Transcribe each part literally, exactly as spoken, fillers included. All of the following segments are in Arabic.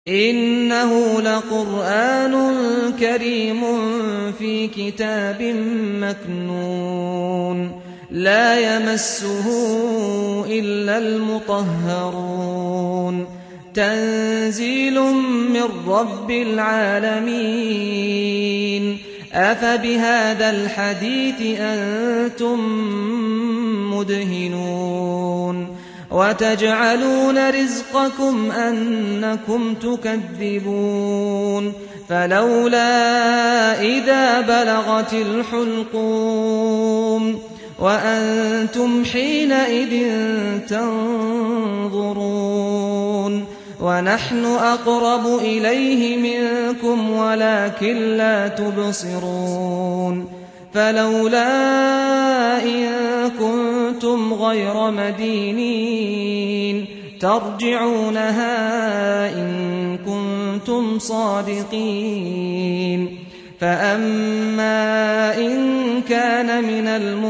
إنه لقرآن كريم في كتاب مكنون لا يمسه إلا المطهرون تنزيل من رب العالمين أفبهذا الحديث أنتم مدهنون وتجعلون رزقكم أنكم تكذبون فلولا إذا بلغت الحلقوم وأنتم حينئذ تنظرون ونحن أقرب إليه منكم ولكن لا تبصرون فلولا إن كنتم غير مدينين ترجعونها إن كنتم صادقين فأما إن كان من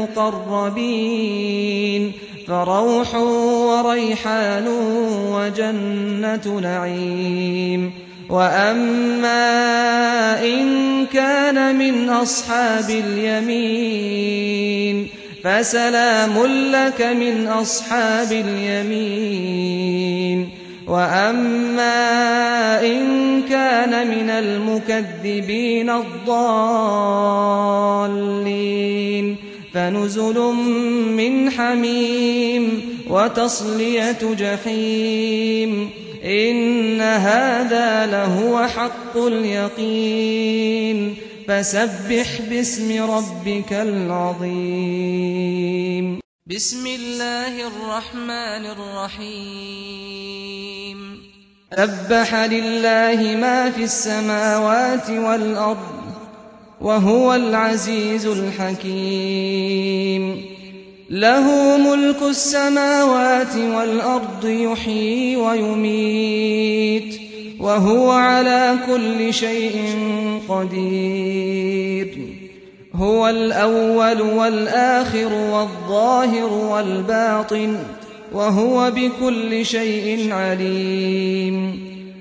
المقربين فروح وريحان وجنة نعيم وأما إن كان من أصحاب اليمين فسلام لك من أصحاب اليمين وأما إن كان من المكذبين الضالين فنزل من حميم وتصلية جحيم إن هذا لهو حق اليقين فسبح باسم ربك العظيم بسم الله الرحمن الرحيم سبح لله ما في السماوات والأرض وهو العزيز الحكيم له ملك السماوات والأرض يحيي ويميت وهو على كل شيء قدير هو الأول والآخر والظاهر والباطن وهو بكل شيء عليم